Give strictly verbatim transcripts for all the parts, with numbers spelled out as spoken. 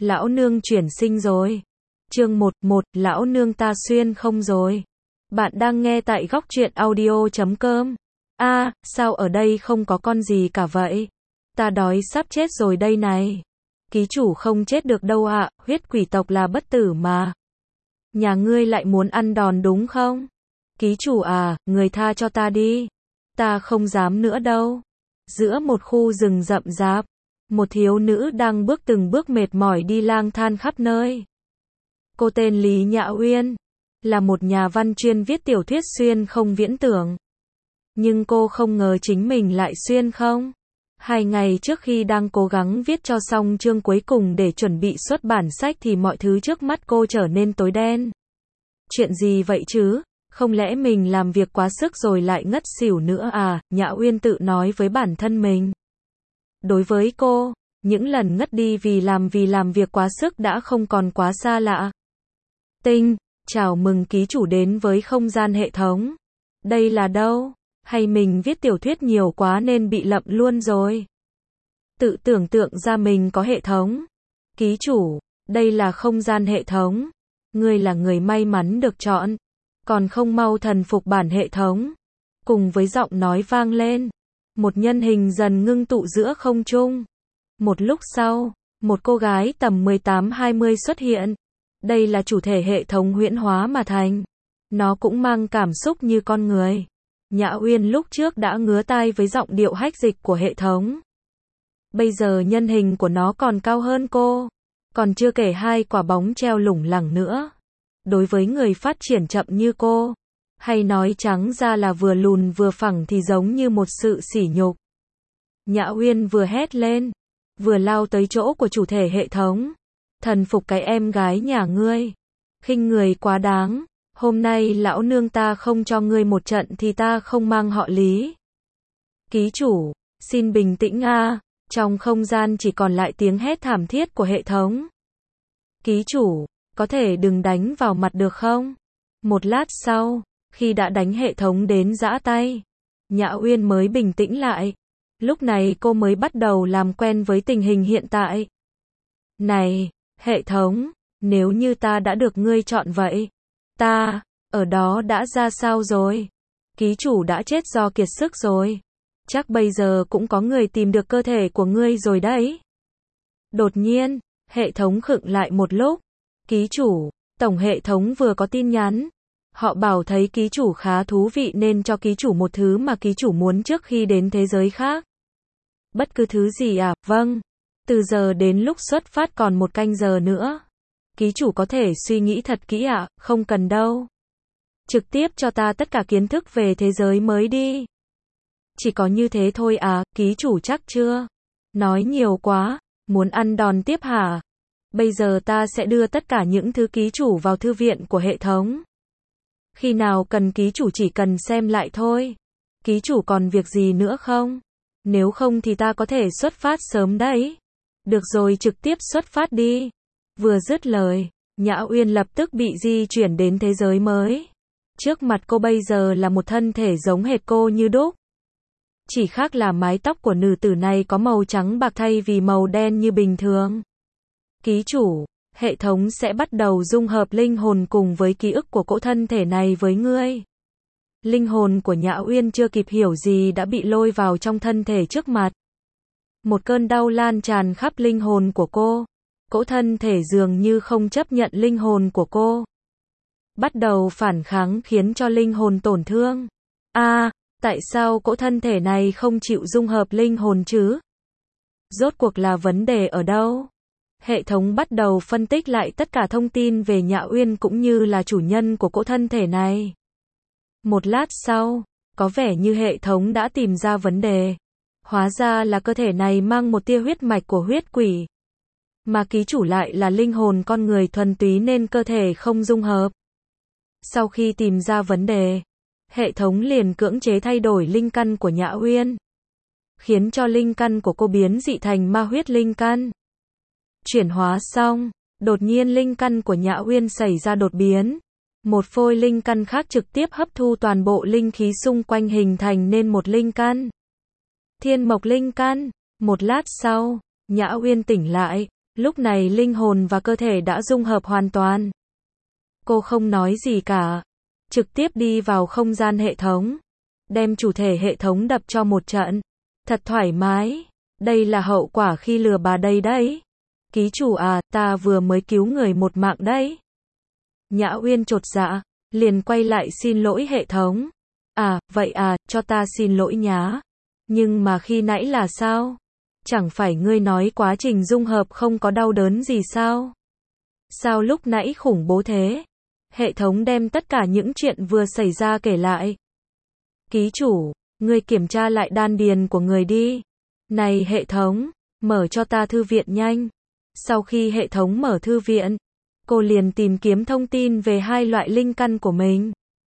lão nương chuyển sinh rồi. Chương một, một, lão nương ta xuyên không rồi. Bạn đang nghe tại góc truyện audio chấm com. A, à, sao ở đây không có con gì cả vậy? Ta đói sắp chết rồi đây này. Ký chủ không chết được đâu ạ, à, huyết quỷ tộc là bất tử mà. Nhà ngươi lại muốn ăn đòn đúng không? Ký chủ à, người tha cho ta đi. Ta không dám nữa đâu. Giữa một khu rừng rậm rạp, một thiếu nữ đang bước từng bước mệt mỏi đi lang thang khắp nơi. Cô tên Lý Nhã Uyên, là một nhà văn chuyên viết tiểu thuyết xuyên không viễn tưởng. Nhưng cô không ngờ chính mình lại xuyên không. Hai ngày trước khi đang cố gắng viết cho xong chương cuối cùng để chuẩn bị xuất bản sách thì mọi thứ trước mắt cô trở nên tối đen. Chuyện gì vậy chứ? Không lẽ mình làm việc quá sức rồi lại ngất xỉu nữa à? Nhã Uyên tự nói với bản thân mình. Đối với cô, những lần ngất đi vì làm vì làm việc quá sức đã không còn quá xa lạ. Tinh, chào mừng ký chủ đến với không gian hệ thống. Đây là đâu? Hay mình viết tiểu thuyết nhiều quá nên bị lậm luôn rồi? Tự tưởng tượng ra mình có hệ thống. Ký chủ, đây là không gian hệ thống. Ngươi là người may mắn được chọn. Còn không mau thần phục bản hệ thống. Cùng với giọng nói vang lên, một nhân hình dần ngưng tụ giữa không trung. Một lúc sau, một cô gái tầm mười tám hai mươi xuất hiện. Đây là chủ thể hệ thống huyễn hóa mà thành. Nó cũng mang cảm xúc như con người. Nhã Uyên lúc trước đã ngứa tai với giọng điệu hách dịch của hệ thống. Bây giờ nhân hình của nó còn cao hơn cô. Còn chưa kể hai quả bóng treo lủng lẳng nữa. Đối với người phát triển chậm như cô, hay nói trắng ra là vừa lùn vừa phẳng thì giống như một sự sỉ nhục. Nhã Uyên vừa hét lên, vừa lao tới chỗ của chủ thể hệ thống. Thần phục cái em gái nhà ngươi. Khinh người quá đáng. Hôm nay lão nương ta không cho ngươi một trận thì ta không mang họ Lý. Ký chủ, xin bình tĩnh a. Trong không gian chỉ còn lại tiếng hét thảm thiết của hệ thống. Ký chủ, có thể đừng đánh vào mặt được không? Một lát sau, khi đã đánh hệ thống đến giã tay, Nhã Uyên mới bình tĩnh lại. Lúc này cô mới bắt đầu làm quen với tình hình hiện tại. Này, hệ thống, nếu như ta đã được ngươi chọn vậy, ta, ở đó đã ra sao rồi? Ký chủ đã chết do kiệt sức rồi. Chắc bây giờ cũng có người tìm được cơ thể của ngươi rồi đấy. Đột nhiên, hệ thống khựng lại một lúc. Ký chủ, tổng hệ thống vừa có tin nhắn. Họ bảo thấy ký chủ khá thú vị nên cho ký chủ một thứ mà ký chủ muốn trước khi đến thế giới khác. Bất cứ thứ gì à? Vâng. Từ giờ đến lúc xuất phát còn một canh giờ nữa. Ký chủ có thể suy nghĩ thật kỹ ạ, à? Không cần đâu. Trực tiếp cho ta tất cả kiến thức về thế giới mới đi. Chỉ có như thế thôi à, ký chủ chắc chưa? Nói nhiều quá, muốn ăn đòn tiếp hả? Bây giờ ta sẽ đưa tất cả những thứ ký chủ vào thư viện của hệ thống. Khi nào cần ký chủ chỉ cần xem lại thôi. Ký chủ còn việc gì nữa không? Nếu không thì ta có thể xuất phát sớm đấy. Được rồi, trực tiếp xuất phát đi. Vừa dứt lời, Nhã Uyên lập tức bị di chuyển đến thế giới mới. Trước mặt cô bây giờ là một thân thể giống hệt cô như đúc. Chỉ khác là mái tóc của nữ tử này có màu trắng bạc thay vì màu đen như bình thường. Ký chủ, hệ thống sẽ bắt đầu dung hợp linh hồn cùng với ký ức của cỗ thân thể này với ngươi. Linh hồn của Nhã Uyên chưa kịp hiểu gì đã bị lôi vào trong thân thể trước mặt. Một cơn đau lan tràn khắp linh hồn của cô. Cỗ thân thể dường như không chấp nhận linh hồn của cô. Bắt đầu phản kháng khiến cho linh hồn tổn thương. A, à, tại sao cỗ thân thể này không chịu dung hợp linh hồn chứ? Rốt cuộc là vấn đề ở đâu? Hệ thống bắt đầu phân tích lại tất cả thông tin về Nhã Uyên cũng như là chủ nhân của cỗ thân thể này. Một lát sau, có vẻ như hệ thống đã tìm ra vấn đề. Hóa ra là cơ thể này mang một tia huyết mạch của huyết quỷ. Mà ký chủ lại là linh hồn con người thuần túy nên cơ thể không dung hợp. Sau khi tìm ra vấn đề, hệ thống liền cưỡng chế thay đổi linh căn của Nhã Uyên. Khiến cho linh căn của cô biến dị thành ma huyết linh căn. Chuyển hóa xong, đột nhiên linh căn của Nhã Uyên xảy ra đột biến. Một phôi linh căn khác trực tiếp hấp thu toàn bộ linh khí xung quanh hình thành nên một linh căn. Thiên mộc linh căn. Một lát sau, Nhã Uyên tỉnh lại, Lúc này linh hồn và cơ thể đã dung hợp hoàn toàn. Cô không nói gì cả, trực tiếp đi vào không gian hệ thống, đem chủ thể hệ thống đập cho một trận. Thật thoải mái, đây là hậu quả khi lừa bà đây đấy. Ký chủ à, ta vừa mới cứu người một mạng đấy. Nhã Uyên chột dạ, liền quay lại xin lỗi hệ thống. À, vậy à, cho ta xin lỗi nhá. Nhưng mà khi nãy là sao? Chẳng phải ngươi nói quá trình dung hợp không có đau đớn gì sao? Sao lúc nãy khủng bố thế? Hệ thống đem tất cả những chuyện vừa xảy ra kể lại. Ký chủ, ngươi kiểm tra lại đan điền của người đi. Này hệ thống, mở cho ta thư viện nhanh. Sau khi hệ thống mở thư viện, cô liền tìm kiếm thông tin về hai loại linh căn của mình.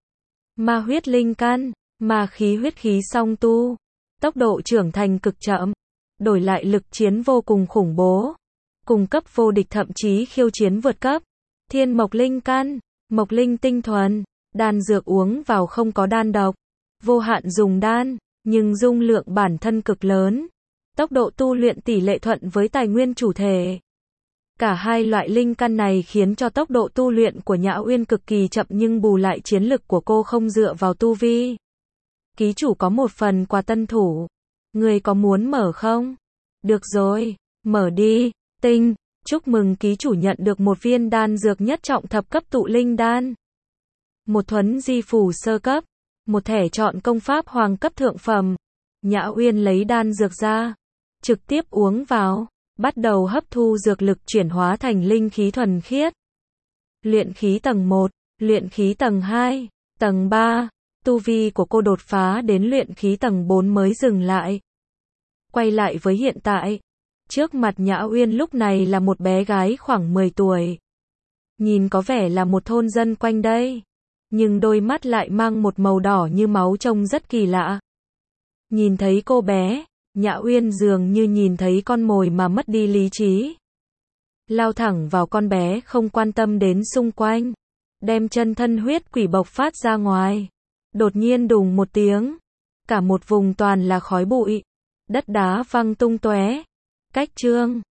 Ma huyết linh căn, ma khí huyết khí song tu. Tốc độ trưởng thành cực chậm, đổi lại lực chiến vô cùng khủng bố. Cùng cấp vô địch thậm chí khiêu chiến vượt cấp. Thiên mộc linh căn, mộc linh tinh thuần, đan dược uống vào không có đan độc. Vô hạn dùng đan, nhưng dung lượng bản thân cực lớn. Tốc độ tu luyện tỷ lệ thuận với tài nguyên chủ thể. Cả hai loại linh căn này khiến cho tốc độ tu luyện của Nhã Uyên cực kỳ chậm nhưng bù lại chiến lực của cô không dựa vào tu vi. Ký chủ có một phần quà tân thủ. Người có muốn mở không? Được rồi, mở đi. Tinh, chúc mừng ký chủ nhận được một viên đan dược nhất trọng thập cấp tụ linh đan. Một thuấn di phù sơ cấp. Một thẻ chọn công pháp hoàng cấp thượng phẩm. Nhã Uyên lấy đan dược ra, trực tiếp uống vào, bắt đầu hấp thu dược lực chuyển hóa thành linh khí thuần khiết. Luyện khí tầng một, luyện khí tầng hai, tầng ba, tu vi của cô đột phá đến luyện khí tầng bốn mới dừng lại. Quay lại với hiện tại, trước mặt Nhã Uyên lúc này là một bé gái khoảng mười tuổi. Nhìn có vẻ là một thôn dân quanh đây, nhưng đôi mắt lại mang một màu đỏ như máu trông rất kỳ lạ. Nhìn thấy cô bé, Nhã Uyên dường như nhìn thấy con mồi mà mất đi lý trí. Lao thẳng vào con bé không quan tâm đến xung quanh. Đem chân thân huyết quỷ bộc phát ra ngoài. Đột nhiên đùng một tiếng. Cả một vùng toàn là khói bụi. Đất đá văng tung tóe. Cách chương.